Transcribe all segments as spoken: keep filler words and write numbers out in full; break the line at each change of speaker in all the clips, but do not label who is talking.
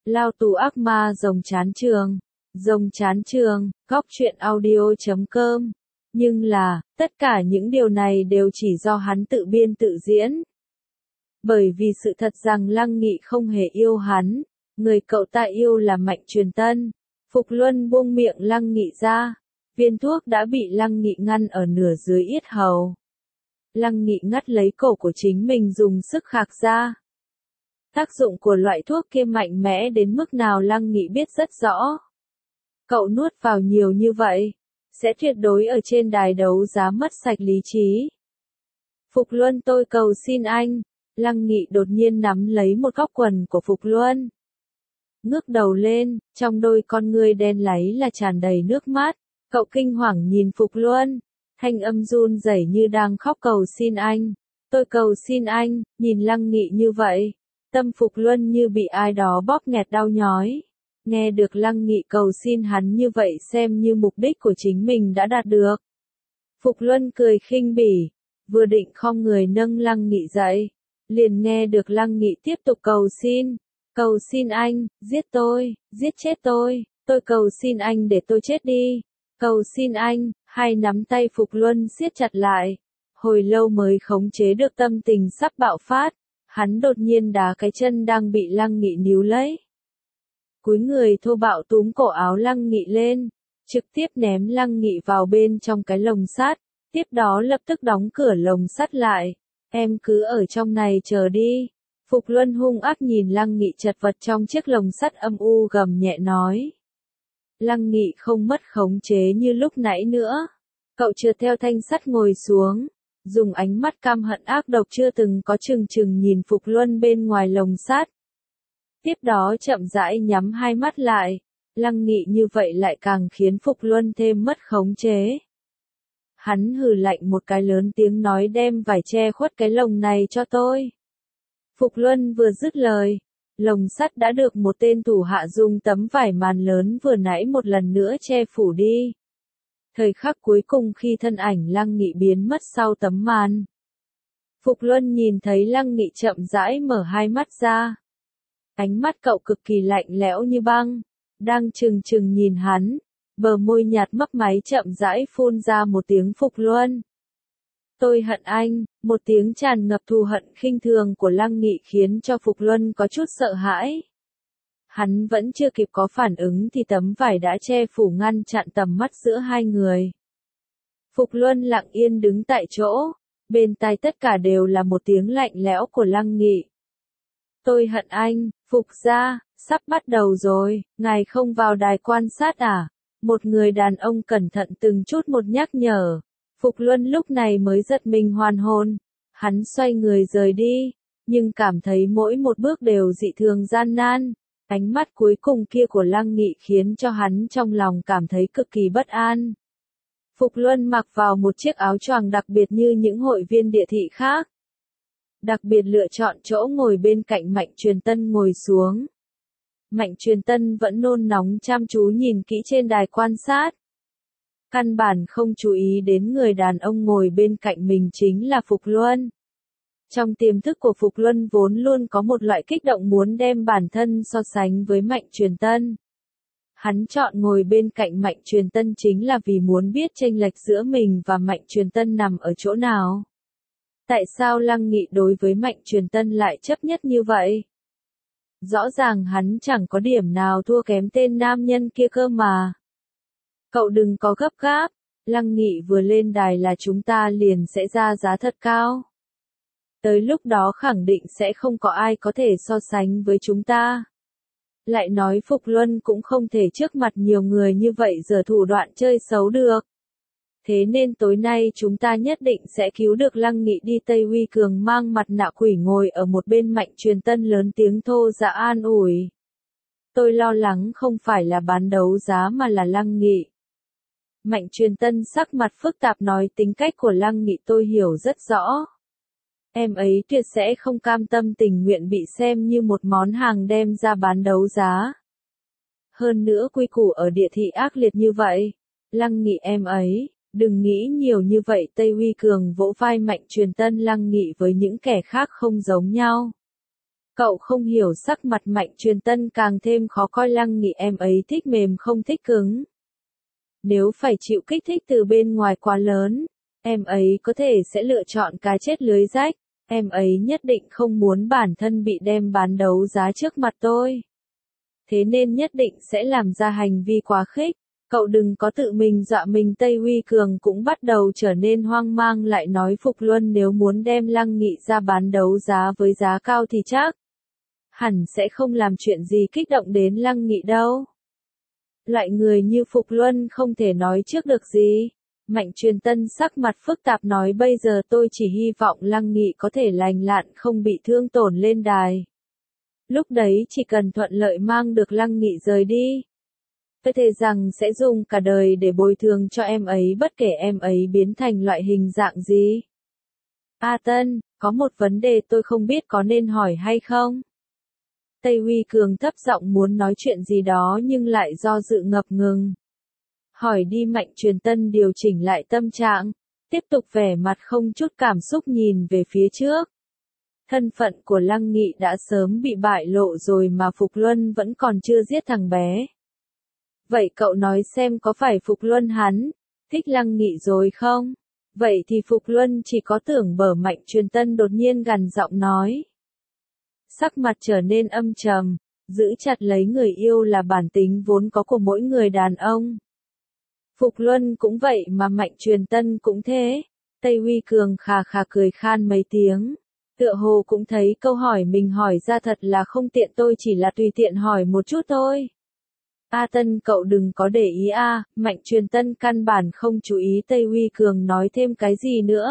Lao tù ác ma rồng chán trường. Rồng chán trường, góc truyện audio chấm com. Nhưng là, tất cả những điều này đều chỉ do hắn tự biên tự diễn. Bởi vì sự thật rằng Lăng Nghị không hề yêu hắn, người cậu ta yêu là Mạnh Truyền Tân. Phục Luân buông miệng Lăng Nghị ra, viên thuốc đã bị Lăng Nghị ngăn ở nửa dưới yết hầu. Lăng Nghị ngắt lấy cổ của chính mình dùng sức khạc ra. Tác dụng của loại thuốc kia mạnh mẽ đến mức nào Lăng Nghị biết rất rõ. Cậu nuốt vào nhiều như vậy, sẽ tuyệt đối ở trên đài đấu giá mất sạch lý trí. Phục Luân, tôi cầu xin anh. Lăng Nghị đột nhiên nắm lấy một góc quần của Phục Luân. Ngước đầu lên, trong đôi con ngươi đen láy là tràn đầy nước mắt. Cậu kinh hoàng nhìn Phục Luân, thanh âm run rẩy như đang khóc cầu xin anh. Tôi cầu xin anh. Nhìn Lăng Nghị như vậy, tâm Phục Luân như bị ai đó bóp nghẹt đau nhói. Nghe được Lăng Nghị cầu xin hắn như vậy xem như mục đích của chính mình đã đạt được. Phục Luân cười khinh bỉ, vừa định khom người nâng Lăng Nghị dậy, liền nghe được Lăng Nghị tiếp tục cầu xin. Cầu xin anh, giết tôi, giết chết tôi, tôi cầu xin anh để tôi chết đi. Cầu xin anh. Hai nắm tay Phục Luân siết chặt lại, hồi lâu mới khống chế được tâm tình sắp bạo phát. Hắn đột nhiên đá cái chân đang bị Lăng Nghị níu lấy. Cúi người thô bạo túm cổ áo Lăng Nghị lên, trực tiếp ném Lăng Nghị vào bên trong cái lồng sắt, tiếp đó lập tức đóng cửa lồng sắt lại. Em cứ ở trong này chờ đi. Phục Luân hung ác nhìn Lăng Nghị chật vật trong chiếc lồng sắt âm u gầm nhẹ nói. Lăng Nghị không mất khống chế như lúc nãy nữa. Cậu trượt theo thanh sắt ngồi xuống, dùng ánh mắt căm hận ác độc chưa từng có chừng chừng nhìn Phục Luân bên ngoài lồng sắt. Tiếp đó chậm rãi nhắm hai mắt lại. Lăng Nghị như vậy lại càng khiến Phục Luân thêm mất khống chế. Hắn hừ lạnh một cái lớn tiếng nói, đem vải che khuất cái lồng này cho tôi. Phục Luân vừa dứt lời, lồng sắt đã được một tên thủ hạ dùng tấm vải màn lớn vừa nãy một lần nữa che phủ đi. Thời khắc cuối cùng khi thân ảnh Lăng Nghị biến mất sau tấm màn, Phục Luân nhìn thấy Lăng Nghị chậm rãi mở hai mắt ra. Ánh mắt cậu cực kỳ lạnh lẽo như băng, đang trừng trừng nhìn hắn, bờ môi nhạt mấp máy chậm rãi phun ra một tiếng Phục Luân. Tôi hận anh. Một tiếng tràn ngập thù hận khinh thường của Lăng Nghị khiến cho Phục Luân có chút sợ hãi. Hắn vẫn chưa kịp có phản ứng thì tấm vải đã che phủ ngăn chặn tầm mắt giữa hai người. Phục Luân lặng yên đứng tại chỗ, bên tai tất cả đều là một tiếng lạnh lẽo của Lăng Nghị. Tôi hận anh. Phục gia, sắp bắt đầu rồi, ngài không vào đài quan sát à? Một người đàn ông cẩn thận từng chút một nhắc nhở. Phục Luân lúc này mới giật mình hoàn hồn. Hắn xoay người rời đi, nhưng cảm thấy mỗi một bước đều dị thường gian nan. Ánh mắt cuối cùng kia của Lăng Nghị khiến cho hắn trong lòng cảm thấy cực kỳ bất an. Phục Luân mặc vào một chiếc áo choàng đặc biệt như những hội viên địa thị khác. Đặc biệt lựa chọn chỗ ngồi bên cạnh Mạnh Truyền Tân ngồi xuống. Mạnh Truyền Tân vẫn nôn nóng chăm chú nhìn kỹ trên đài quan sát. Căn bản không chú ý đến người đàn ông ngồi bên cạnh mình chính là Phục Luân. Trong tiềm thức của Phục Luân vốn luôn có một loại kích động muốn đem bản thân so sánh với Mạnh Truyền Tân. Hắn chọn ngồi bên cạnh Mạnh Truyền Tân chính là vì muốn biết chênh lệch giữa mình và Mạnh Truyền Tân nằm ở chỗ nào. Tại sao Lăng Nghị đối với Mạnh Truyền Tân lại chấp nhất như vậy? Rõ ràng hắn chẳng có điểm nào thua kém tên nam nhân kia cơ mà. Cậu đừng có gấp gáp, Lăng Nghị vừa lên đài là chúng ta liền sẽ ra giá thật cao. Tới lúc đó khẳng định sẽ không có ai có thể so sánh với chúng ta. Lại nói Phục Luân cũng không thể trước mặt nhiều người như vậy giở thủ đoạn chơi xấu được. Thế nên tối nay chúng ta nhất định sẽ cứu được Lăng Nghị đi. Tây Huy Cường mang mặt nạ quỷ ngồi ở một bên Mạnh Truyền Tân lớn tiếng thô dạ an ủi. Tôi lo lắng không phải là bán đấu giá mà là Lăng Nghị. Mạnh Truyền Tân sắc mặt phức tạp nói, tính cách của Lăng Nghị tôi hiểu rất rõ. Em ấy tuyệt sẽ không cam tâm tình nguyện bị xem như một món hàng đem ra bán đấu giá. Hơn nữa quy củ ở địa thị ác liệt như vậy. Lăng Nghị em ấy, đừng nghĩ nhiều như vậy. Tây Huy Cường vỗ vai Mạnh Truyền Tân. Lăng Nghị với những kẻ khác không giống nhau. Cậu không hiểu sắc mặt Mạnh Truyền Tân càng thêm khó coi. Lăng Nghị em ấy thích mềm không thích cứng. Nếu phải chịu kích thích từ bên ngoài quá lớn, em ấy có thể sẽ lựa chọn cái chết lưới rách. Em ấy nhất định không muốn bản thân bị đem bán đấu giá trước mặt tôi. Thế nên nhất định sẽ làm ra hành vi quá khích. Cậu đừng có tự mình dọa mình. Tây Huy Cường cũng bắt đầu trở nên hoang mang, lại nói Phục Luân nếu muốn đem Lăng Nghị ra bán đấu giá với giá cao thì chắc hẳn sẽ không làm chuyện gì kích động đến Lăng Nghị đâu. Loại người như Phục Luân không thể nói trước được gì. Mạnh Truyền Tân sắc mặt phức tạp nói bây giờ tôi chỉ hy vọng Lăng Nghị có thể lành lặn không bị thương tổn lên đài. Lúc đấy chỉ cần thuận lợi mang được Lăng Nghị rời đi. Tôi thề rằng sẽ dùng cả đời để bồi thường cho em ấy bất kể em ấy biến thành loại hình dạng gì. A Tân, có một vấn đề tôi không biết có nên hỏi hay không? Tây Huy Cường thấp giọng muốn nói chuyện gì đó nhưng lại do dự ngập ngừng. Hỏi đi. Mạnh Truyền Tân điều chỉnh lại tâm trạng, tiếp tục vẻ mặt không chút cảm xúc nhìn về phía trước. Thân phận của Lăng Nghị đã sớm bị bại lộ rồi mà Phục Luân vẫn còn chưa giết thằng bé. Vậy cậu nói xem có phải Phục Luân hắn thích Lăng Nghị rồi không? Vậy thì Phục Luân chỉ có tưởng bở. Mạnh Truyền Tân đột nhiên gằn giọng nói. Sắc mặt trở nên âm trầm, giữ chặt lấy người yêu là bản tính vốn có của mỗi người đàn ông. Phục Luân cũng vậy mà Mạnh Truyền Tân cũng thế. Tây Huy Cường khà khà cười khan mấy tiếng. Tựa hồ cũng thấy câu hỏi mình hỏi ra thật là không tiện, tôi chỉ là tùy tiện hỏi một chút thôi. A Tân cậu đừng có để ý a. À. Mạnh Truyền Tân căn bản không chú ý Tây Huy Cường nói thêm cái gì nữa.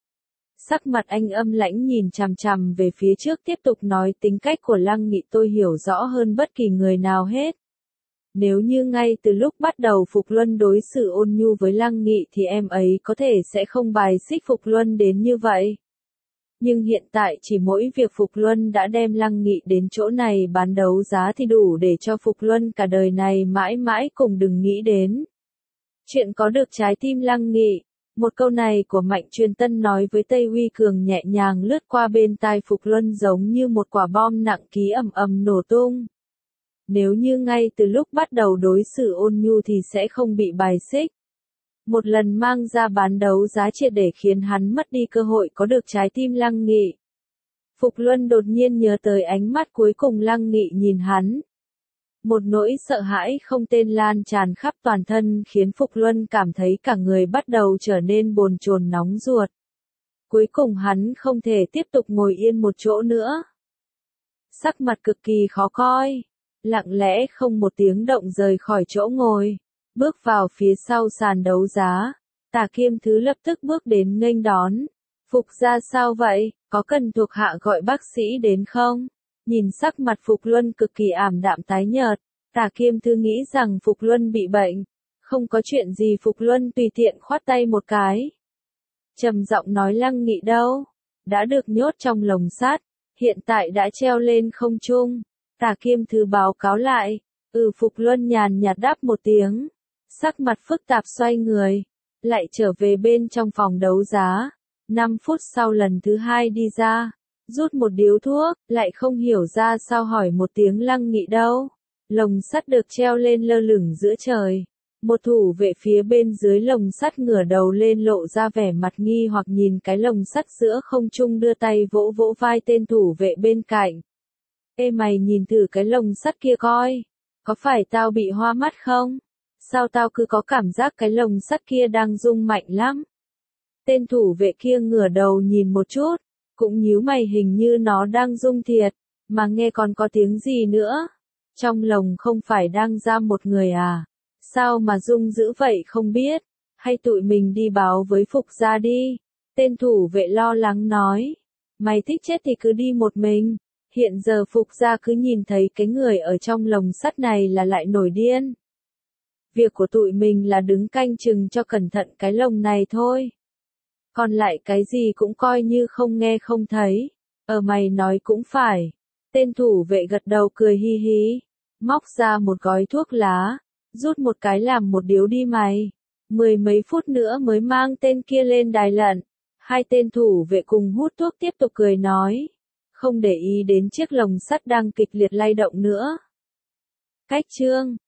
Sắc mặt anh âm lãnh nhìn chằm chằm về phía trước tiếp tục nói tính cách của Lăng Nghị tôi hiểu rõ hơn bất kỳ người nào hết. Nếu như ngay từ lúc bắt đầu Phục Luân đối xử ôn nhu với Lăng Nghị thì em ấy có thể sẽ không bài xích Phục Luân đến như vậy. Nhưng hiện tại chỉ mỗi việc Phục Luân đã đem Lăng Nghị đến chỗ này bán đấu giá thì đủ để cho Phục Luân cả đời này mãi mãi cùng đừng nghĩ đến. Chuyện có được trái tim Lăng Nghị. Một câu này của Mạnh Truyền Tân nói với Tây Huy Cường nhẹ nhàng lướt qua bên tai Phục Luân giống như một quả bom nặng ký ầm ầm nổ tung. Nếu như ngay từ lúc bắt đầu đối xử ôn nhu thì sẽ không bị bài xích. Một lần mang ra bán đấu giá triệt để khiến hắn mất đi cơ hội có được trái tim Lăng Nghị. Phục Luân đột nhiên nhớ tới ánh mắt cuối cùng Lăng Nghị nhìn hắn. Một nỗi sợ hãi không tên lan tràn khắp toàn thân khiến Phục Luân cảm thấy cả người bắt đầu trở nên bồn chồn nóng ruột. Cuối cùng hắn không thể tiếp tục ngồi yên một chỗ nữa. Sắc mặt cực kỳ khó coi. Lặng lẽ không một tiếng động rời khỏi chỗ ngồi. Bước vào phía sau sàn đấu giá. Tả Kiêm Thứ lập tức bước đến nghênh đón. Phục ra sao vậy, có cần thuộc hạ gọi bác sĩ đến không? Nhìn sắc mặt Phục Luân cực kỳ ảm đạm tái nhợt, Tả Kiêm Thứ nghĩ rằng Phục Luân bị bệnh. Không có chuyện gì. Phục Luân tùy tiện khoát tay một cái. Trầm giọng nói Lăng Nghị đâu? Đã được nhốt trong lồng sắt, hiện tại đã treo lên không trung. Tả Kiêm Thứ báo cáo lại. Ừ. Phục Luân nhàn nhạt đáp một tiếng. Sắc mặt phức tạp xoay người. Lại trở về bên trong phòng đấu giá. năm phút sau lần thứ hai đi ra. Rút một điếu thuốc, lại không hiểu ra sao hỏi một tiếng Lăng Nghị đâu. Lồng sắt được treo lên lơ lửng giữa trời. Một thủ vệ phía bên dưới lồng sắt ngửa đầu lên lộ ra vẻ mặt nghi hoặc nhìn cái lồng sắt giữa không trung đưa tay vỗ vỗ vai tên thủ vệ bên cạnh. Ê mày nhìn thử cái lồng sắt kia coi. Có phải tao bị hoa mắt không? Sao tao cứ có cảm giác cái lồng sắt kia đang rung mạnh lắm? Tên thủ vệ kia ngửa đầu nhìn một chút. Cũng nhíu mày hình như nó đang rung thiệt. Mà nghe còn có tiếng gì nữa? Trong lồng không phải đang giam một người à? Sao mà rung dữ vậy không biết? Hay tụi mình đi báo với Phục gia đi? Tên thủ vệ lo lắng nói. Mày thích chết thì cứ đi một mình. Hiện giờ Phục gia cứ nhìn thấy cái người ở trong lồng sắt này là lại nổi điên. Việc của tụi mình là đứng canh chừng cho cẩn thận cái lồng này thôi. Còn lại cái gì cũng coi như không nghe không thấy. Ờ mày nói cũng phải. Tên thủ vệ gật đầu cười hi hí. Móc ra một gói thuốc lá. Rút một cái làm một điếu đi mày. Mười mấy phút nữa mới mang tên kia lên đài lận. Hai tên thủ vệ cùng hút thuốc tiếp tục cười nói. không để ý đến chiếc lồng sắt đang kịch liệt lay động nữa. Cách chương